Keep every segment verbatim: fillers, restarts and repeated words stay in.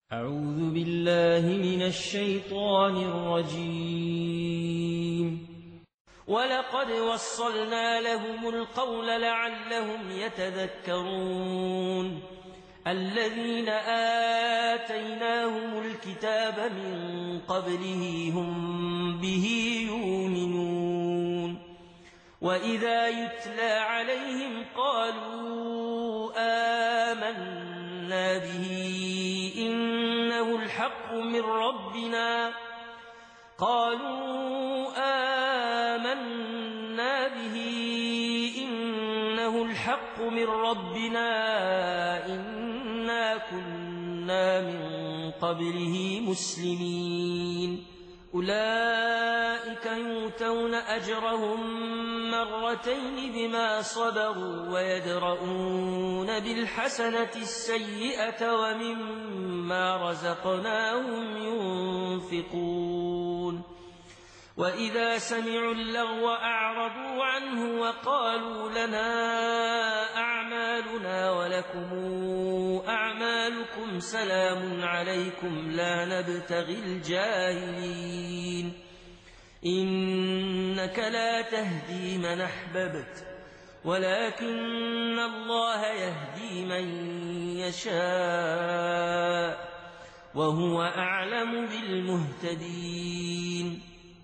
أعوذ بالله من الشيطان الرجيم. ولقد وصلنا لهم القول لعلهم يتذكرون. الذين آتيناهم الكتاب من قبله هم به يؤمنون. وإذا يتلى عليهم قالوا آمنا به إنه الحق من ربنا قالوا آمنا به إنه الحق من ربنا إنا كنا من قبله مسلمين. أولئك يؤتون أجرهم مرتين بما صبروا ويدرؤون بالحسنة السيئة ومما رزقناهم ينفقون. وإذا سمعوا اللغو أعرضوا عنه وقالوا لنا أعمالنا ولكم أعمالكم سلام عليكم لا نبتغي الجاهلين. إنك لا تهدي من أحببت ولكن الله يهدي من يشاء وهو أعلم بالمهتدين.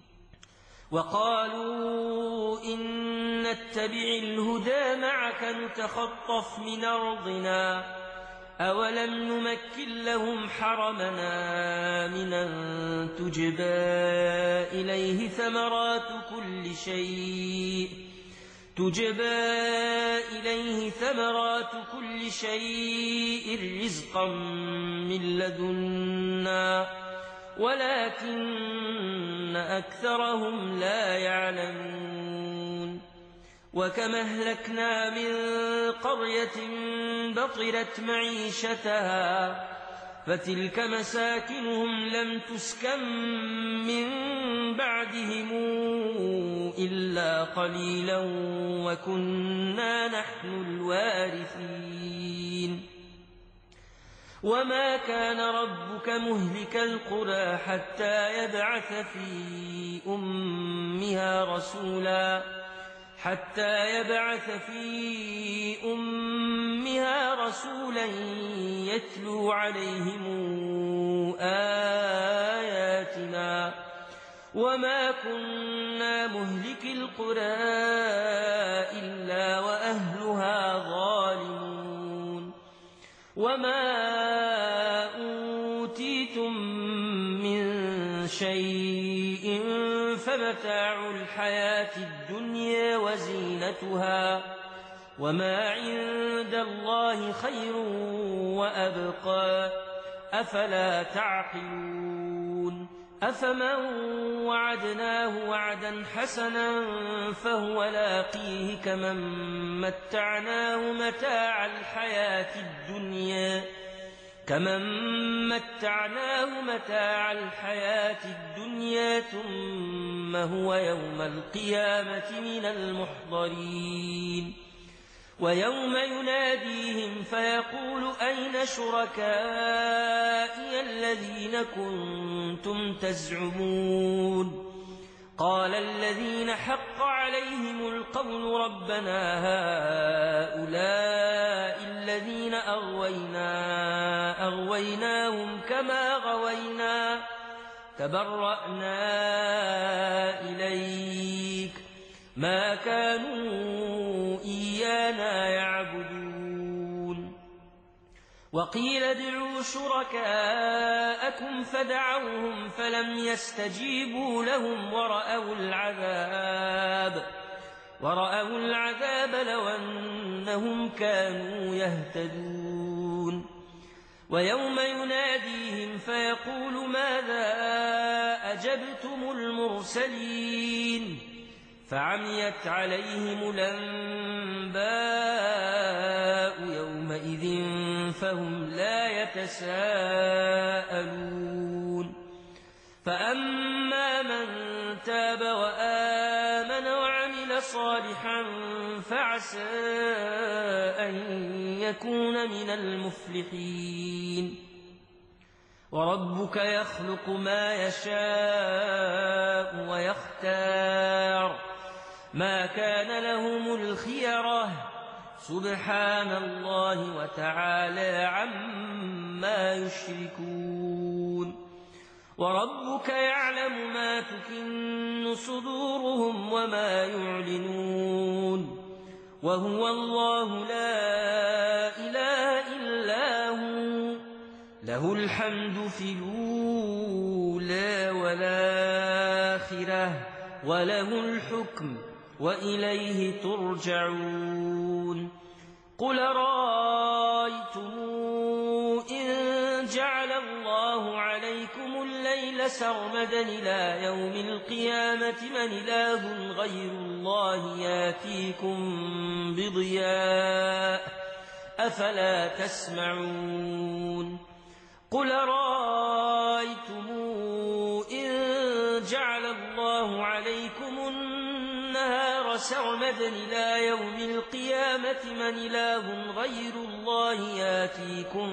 وقالوا إن نتبع الهدى معك نتخطف من أرضنا أولم نمكن لهم حرمنا آمنا تجبى إليه ثمرات كل شيء تجبى إليه ثمرات كل شيء رزقا من لدنا ولكن أكثرهم لا يعلمون. وكم أهلكنا من قرية بطرت معيشتها فتلك مساكنهم لم تسكن من بعدهم إلا قليلا وكنا نحن الوارثين. وما كان ربك مهلك القرى حتى يبعث في أمها رسولا حتى يبعث في أمها رسولا يتلو عليهم آياتنا وما كنا مهلك القرى إلا وأهلها ظالمون. وما أوتيتم من شيء فمتاع الحياة الدنيا وزينتها وما عند الله خير وأبقى أفلا تعقلون. أفمن وعدناه وعدا حسنا فهو لاقيه كمن متعناه متاع الحياة الدنيا كمن متعناه متاع الحياة الدنيا ثم هو يوم القيامة من المحضرين. ويوم يناديهم فيقول أين شركائي الذين كنتم تزعمون قال الذين حق عليهم القول ربنا هؤلاء الذين أغوينا أغويناهم كما غوينا تبرأنا إليك ما كانوا إيانا يعبدون. وقيل ادعوا شركاءكم فدعوهم فلم يستجيبوا لهم ورأوا العذاب ورأوا العذاب لو أنهم كانوا يهتدون. ويوم يناديهم فيقول ماذا أجبتم المرسلين فعميت عليهم الأنباء يومئذ فهم لا يتساءلون. فأما من تاب وآمن وعمل صالحا فعسى أن يكون من المفلحين. وربك يخلق ما يشاء ويختار ما كان لهم الخيرة سبحان الله وتعالى عما يشركون وربك يعلم ما تكن صدورهم وما يعلنون وهو الله لا إله إلا هو له الحمد في الأولى والآخرة وله الحكم وإليه ترجعون قل رأيتم إن جعل الله عليكم الليل سرمدا إلى يوم القيامة من إله غير الله ياتيكم بضياء أفلا تسمعون قل رأيتم إن جعل الله عليكم النهار سرمدا إلى يوم القيامة من إله غير الله ياتيكم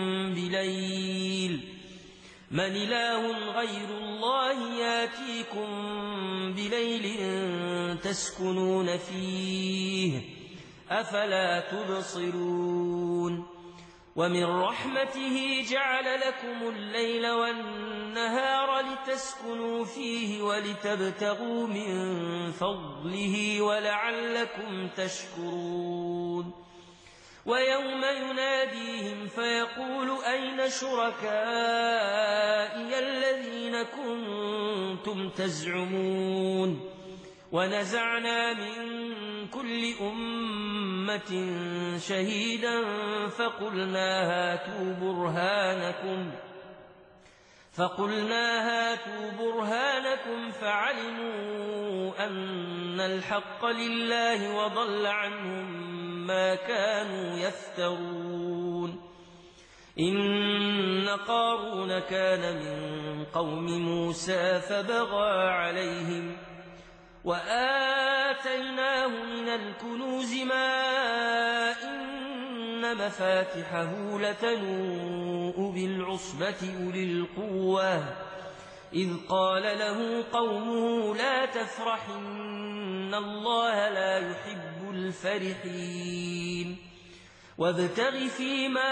بليل من إله غير الله ياتيكم بليل تسكنون فيه أفلا تبصرون ومن رحمته جعل لكم الليل والنهار لتسكنوا فيه ولتبتغوا من فضله ولعلكم تشكرون ويوم يناديهم فيقول أين شركائي الذين كنتم تزعمون ونزعنا من كل أمة شهيدا فقلنا هاتوا برهانكم فقلنا هاتوا برهانكم فعلموا أن الحق لله وضل عنهم ما كانوا يفترون إن قارون كان من قوم موسى فبغى عليهم وآتيناه من الكنوز ما إن مفاتحه لتنوء بالعصبة أولي القوة إذ قال له قومه لا تفرح إن الله لا يحب الفرحين وابتغ فيما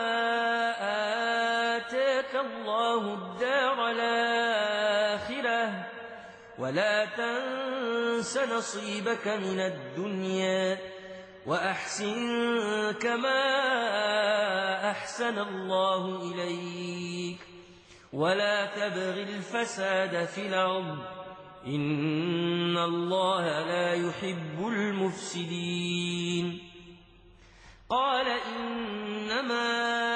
آتاك الله الدار الآخرة ولا تنس نصيبك من الدنيا وأحسن كما أحسن الله إليك ولا تبغ الفساد في الأرض إن الله لا يحب المفسدين قال إنما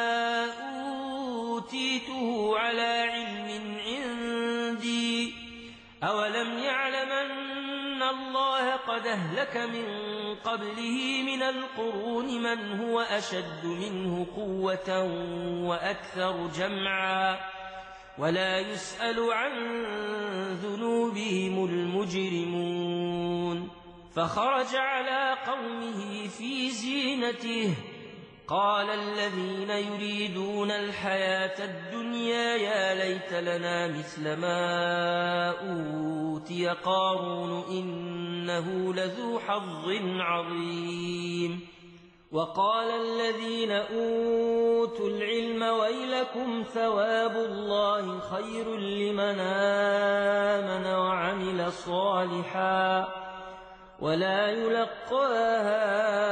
أوتيته على علم عندي أولم يعلم أن الله قد أهلك من قبله من القرون من هو أشد منه قوة وأكثر جمعا ولا يسأل عن ذنوبهم المجرمون فخرج على قومه في زينته قال الذين يريدون الحياة الدنيا يا ليت لنا مثل ما أوتي قارون إنه لذو حظ عظيم وقال الذين أوتوا العلم ويلكم ثواب الله خير لمن آمن وعمل صالحا ولا يلقاها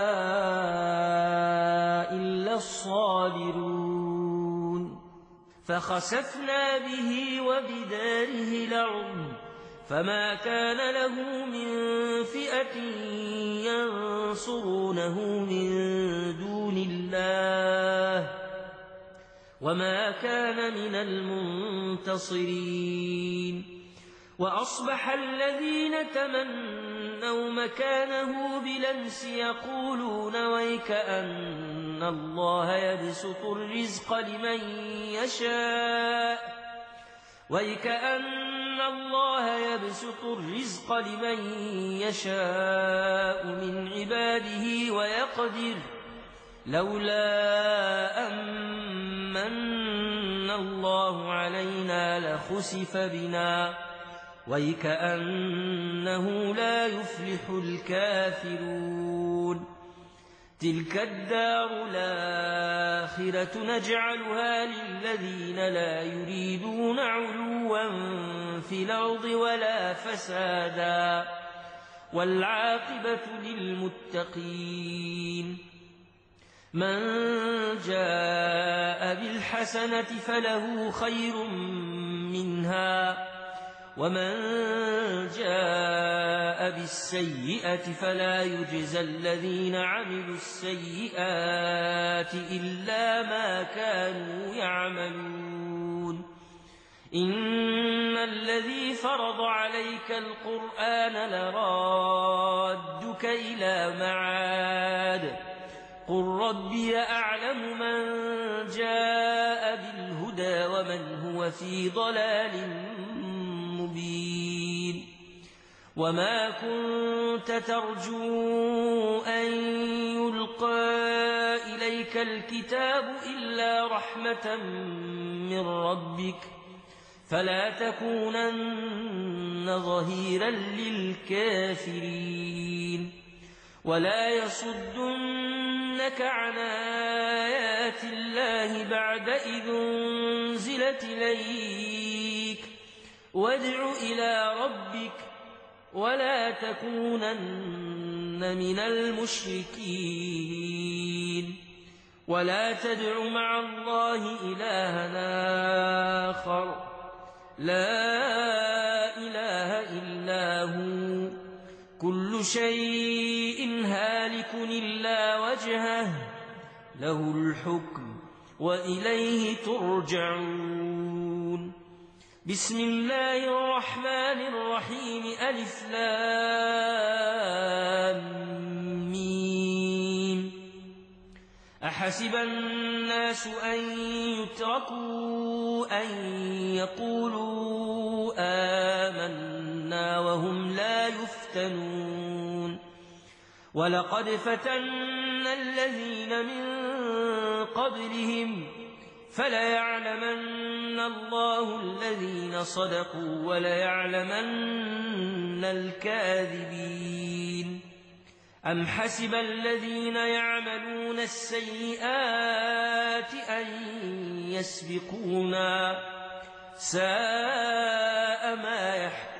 إلا الصابرون فخسفنا به وبداره الأرض فما كان له من فئة ينصرونه من دون الله وما كان من المنتصرين وأصبح الذين تمنوا مكانه بالأمس يقولون ويكأن الله يبسط الرزق لمن يشاء ويكأن الله يبسط الرزق لمن يشاء من عباده ويقدر لولا أمن الله علينا لخسف بنا ويكأنه لا يفلح الكافرون تلك الدار الآخرة نجعلها للذين لا يريدون علوا في الأرض ولا فسادا والعاقبة للمتقين من جاء بالحسنة فله خير منها ومن جاء بالسيئة فلا يجزى الذين عملوا السيئات إلا ما كانوا يعملون إن الذي فرض عليك القرآن لرادك إلى معاد قل ربي أعلم من جاء بالهدى ومن هو في ضلال مبين وما كنت ترجو أن يلقى إليك الكتاب إلا رحمة من ربك فلا تكونن ظهيرا للكافرين ولا يصدنك عن آيات الله بعد إذ أنزلت إليك وادع إلى ربك ولا تكونن من المشركين ولا تدع مع الله إلها آخر لا إله إلا هو كل شيء هالك إلا وجهه له الحكم وإليه ترجعون بسم الله الرحمن الرحيم ألف لام ميم أحسب الناس أن يتركوا أن يقولوا آمنا وهم لا يفتنون ولقد فتنا الذين من قبلهم فليعلمن الله الذين صدقوا وليعلمن الكاذبين أم حسب الذين يعملون السيئات أن يسبقونا ساء ما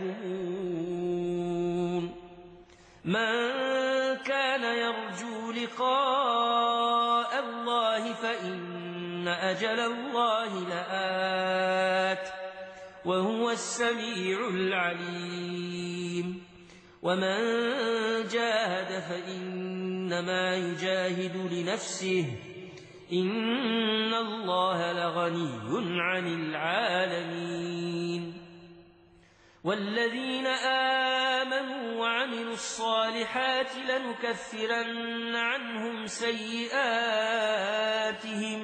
يحكمون من كان يرجو لقاء الله فإن أجل الله لآت وهو السميع العليم ومن جاهد فإنما يجاهد لنفسه إن الله لغني عن العالمين والذين آمنوا وعملوا الصالحات لنكفرن عنهم سيئاتهم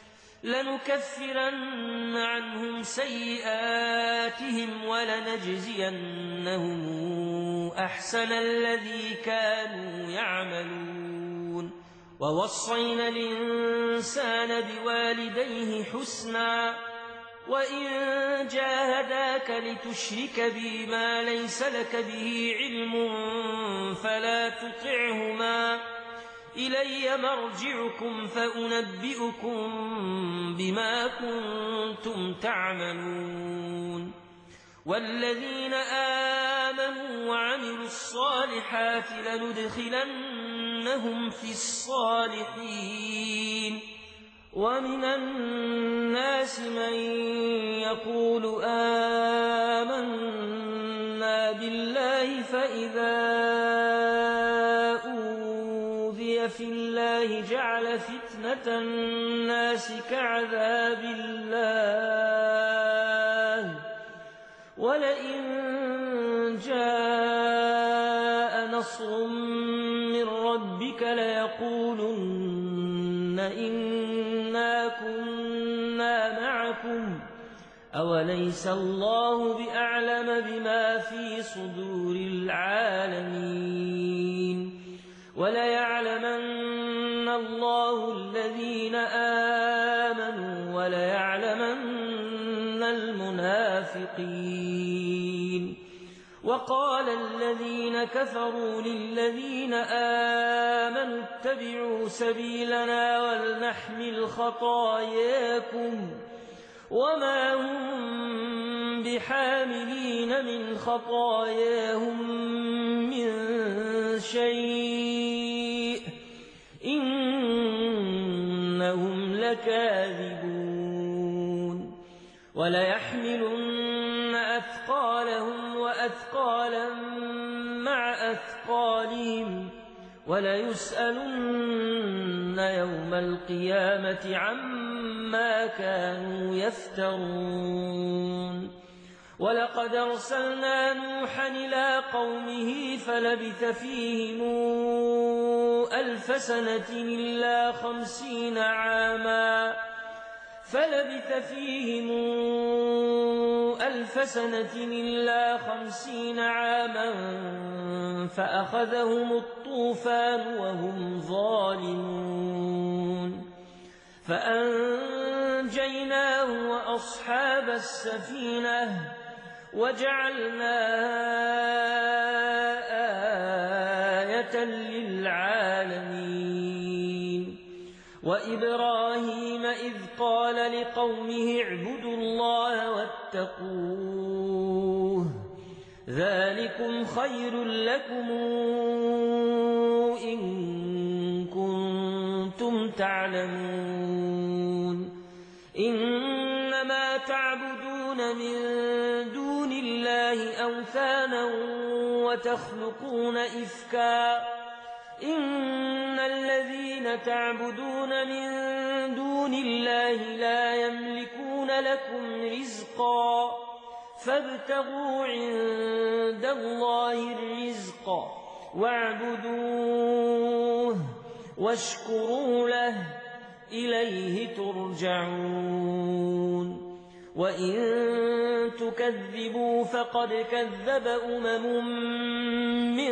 لنكفرن عنهم سيئاتهم ولنجزينهم أحسن الذي كانوا يعملون ووصينا الإنسان بوالديه حسنا وإن جاهداك لتشرك بي ما ليس لك به علم فلا تطعهما إلي مرجعكم فأنبئكم بما كنتم تعملون والذين آمنوا وعملوا الصالحات لندخلنهم في الصالحين ومن الناس من يقول آمنا بالله فإذا أوذي في الله جعل فتنة الناس كعذاب الله ولئن جاء نصر من ربك ليقولن إنا كنا معكم أوليس الله بأعلم بما في صدور العالمين وليعلمن الله الذين آمنوا وليعلمن المنافقين. وقال الذين كفروا للذين آمنوا اتبعوا سبيلنا ولنحمل خطاياكم وما هم بحاملين من خطاياهم من شيء إنهم لكاذبون. وليحملن أثقالهم وأثقالا مع أثقالهم وليسألن يوم القيامة عما كانوا يفترون. ولقد أرسلنا نوحا إلى قومه فلبث فيهم ألف سنة إلا خمسين عاما فلبث فيهم ألف سنة إلا خمسين عاما فأخذهم الطوفان وهم ظالمون فأنجيناه وأصحاب السفينة وجعلناها آية للعالمين. وإبراهيم إذ قال لقومه اعبدوا الله واتقوه ذلكم خير لكم إن كنتم تعلمون. إنما تعبدون من دون الله أوثانا وتخلقون إفكا إن الذين تعبدون من دون الله لا يملكون لكم رزقا فابتغوا عند الله الرزق واعبدوه واشكروا له إليه ترجعون. وإن تكذبوا فقد كذب أمم من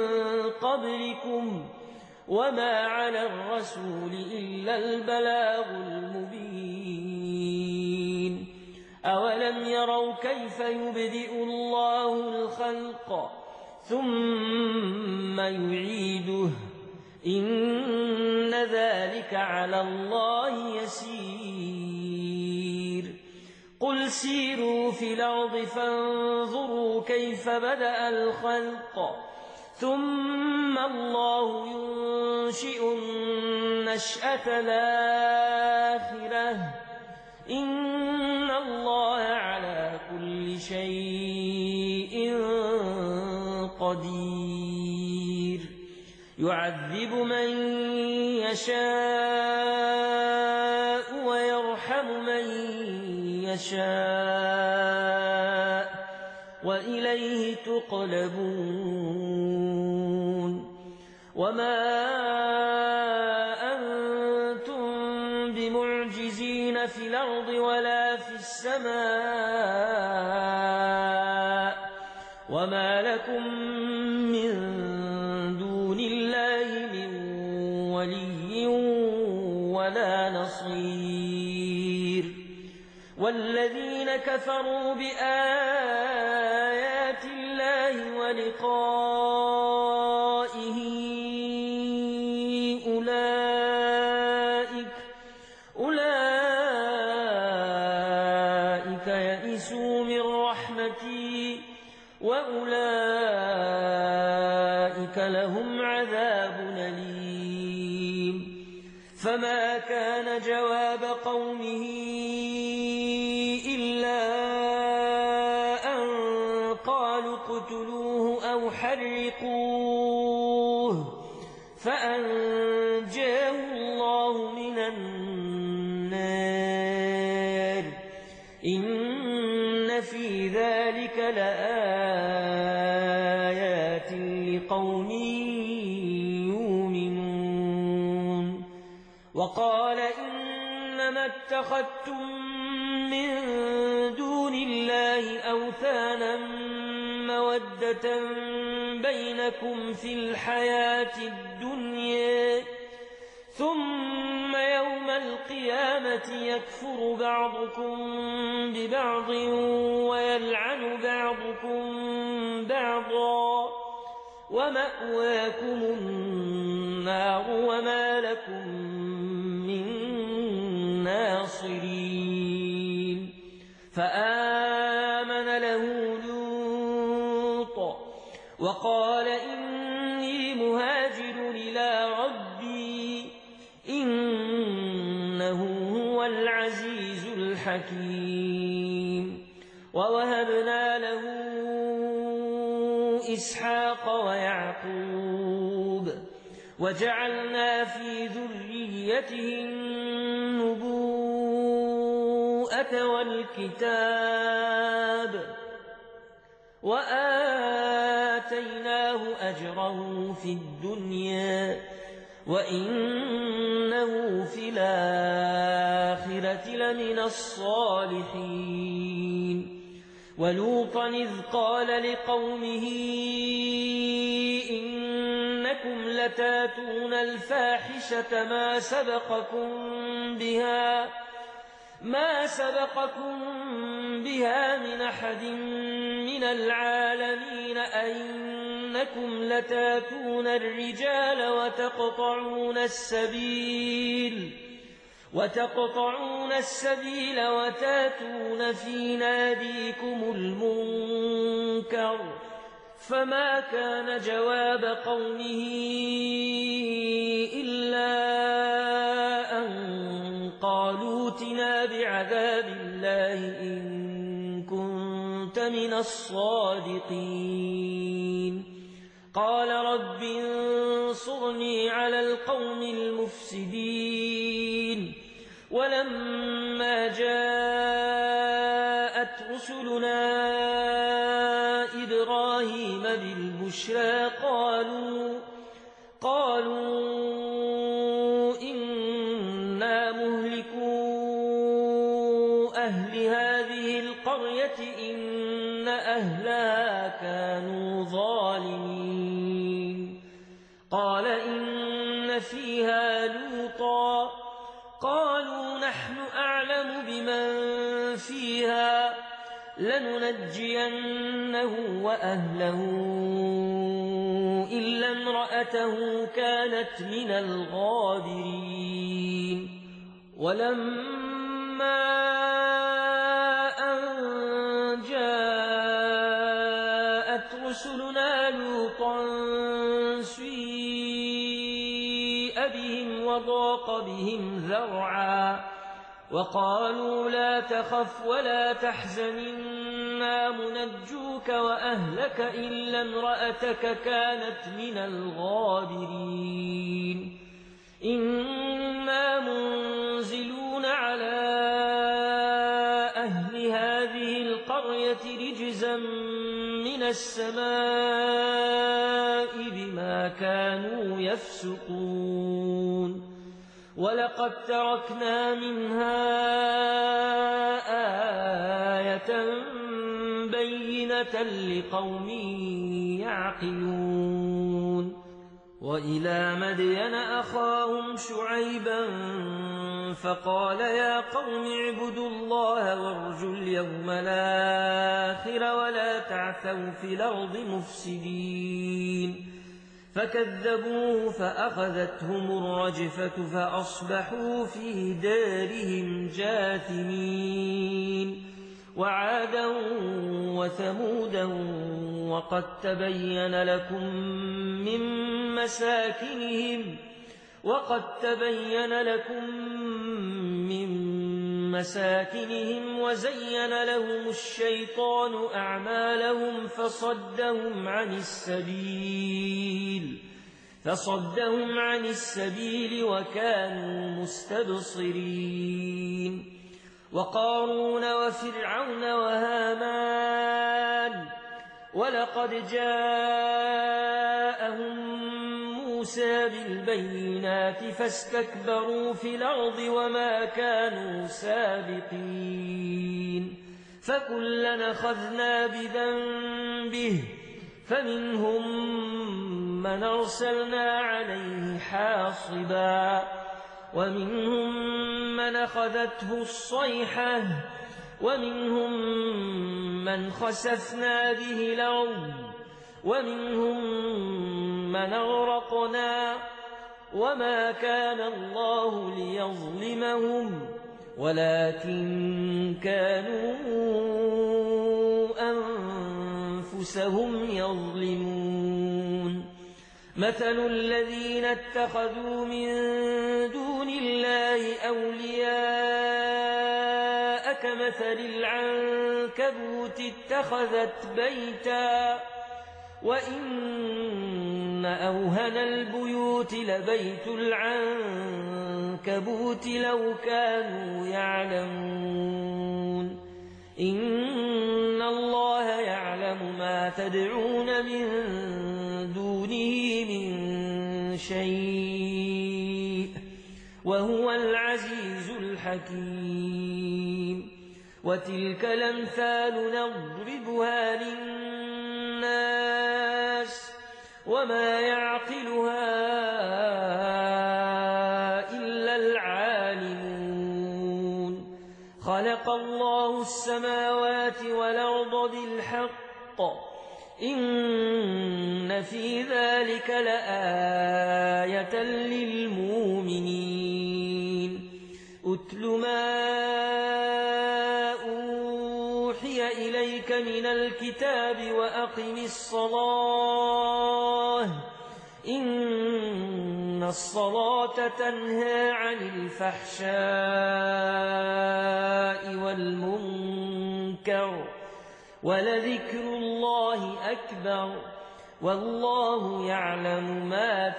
قبلكم وما على الرسول إلا البلاغ المبين. أولم يروا كيف يبدئ الله الخلق ثم يعيده إن ذلك على الله يسير. قل سيروا في الأرض فانظروا كيف بدأ الخلق ثم الله ينشئ النشأة الآخرة إن الله على كل شيء قدير. يعذب من يشاء ويرحم من يشاء وإليه تقلبون. وما أنتم بمعجزين في الأرض ولا في السماء وما لكم من دون الله من ولي ولا نصير. والذين كفروا بآيات الله ولقائه أولئك أولئك يئسوا من رحمتي وأولئك لهم عذاب أليم. فما كان جواب قومه إلا أن قالوا اقتلوه أو حرقوه فأنجاه الله من النار إن في ذلك لآيات لقوم يؤمنون. وقال إنما اتخذتم من دون الله أوثانا مودة بينكم في الحياة الدنيا ثم يوم القيامة القيامة يكفر بعضكم ببعض ويلعن بعضكم بعضا ومأواكم النار وما لكم من ناصرين فآمن له لوط وقال إني مهاجر إلى ربي إنه هو العزيز الحكيم ووهبنا له إسحاق ويعقوب وجعلنا في ذريته النبوءة والكتاب وآتيناه أجره في الدنيا وإنه في الآخرة لمن الصالحين ولوطا إذ قال لقومه إنكم لتاتون الفاحشة ما سبقكم بها ما سبقكم بها من أحد من العالمين أئنكم لتاتون الرجال وتقطعون السبيل وتقطعون السبيل وتاتون في ناديكم المنكر فما كان جواب قومه إلا أن قالوا ائتنا بعذاب الله إن كنت من الصادقين قال رب انصرني على القوم المفسدين ولما جاءت رسلنا إبراهيم بالبشرى قالوا قالوا إنا مهلكو أهل هذه القرية إن أهلها كانوا ظالمين قال إن فيها لوطا قالوا نحن أعلم بمن فيها لننجينه وأهله إلا امرأته كانت من الغابرين ولما أن جاءت رسلنا لوطا سيء بهم وضاق بهم ذرعا وقالوا لا تخف ولا تحزن إنا منجوك وأهلك إلا امرأتك كانت من الغابرين إنا منزلون على أهل هذه القرية رجزا من السماء بما كانوا يفسقون ولقد تركنا منها آية بينة لقوم يعقلون وإلى مدين أخاهم شعيبا فقال يا قوم اعبدوا الله وارجوا اليوم الآخر ولا تعثوا في الأرض مفسدين فكذبوه فأخذتهم الرجفة فأصبحوا في دارهم جاثمين وعادا وثمودا وقد تبين لكم من مساكنهم وقد تبين لكم من مساكنهم وزين لهم الشيطان أعمالهم فصدهم عن السبيل فصدهم عن السبيل وكانوا مستبصرين وقارون وفرعون وهامان ولقد جاءهم موسى بالبينات فاستكبروا في الأرض وما كانوا سابقين فكلنا أخذنا بذنبه فمنهم من أرسلنا عليه حاصبا ومنهم من أخذته الصيحة ومنهم من خسفنا به الأرض ومنهم من أغرقنا وما كان الله ليظلمهم ولكن كانوا أنفسهم يظلمون مثل الذين اتخذوا من دون الله أولياء كمثل العنكبوت اتخذت بيتا وإن أوهن البيوت لبيت العنكبوت لو كانوا يعلمون إن الله يعلم ما تدعون من دونه من شيء وهو العزيز الحكيم وتلك الأمثال نضربها للناس وما يعقلها إلا العالمون خلق الله السماوات والأرض بالحق إن في ذلك لآية للمؤمنين أتل ما أوحي إليك من الكتاب وأقم الصلاة إن الصلاة تنهى عن الفحشاء والمنكر ولذكر الله أكبر والله يعلم ما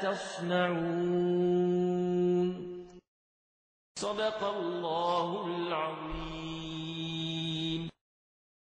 تصنعون صدق الله العظيم.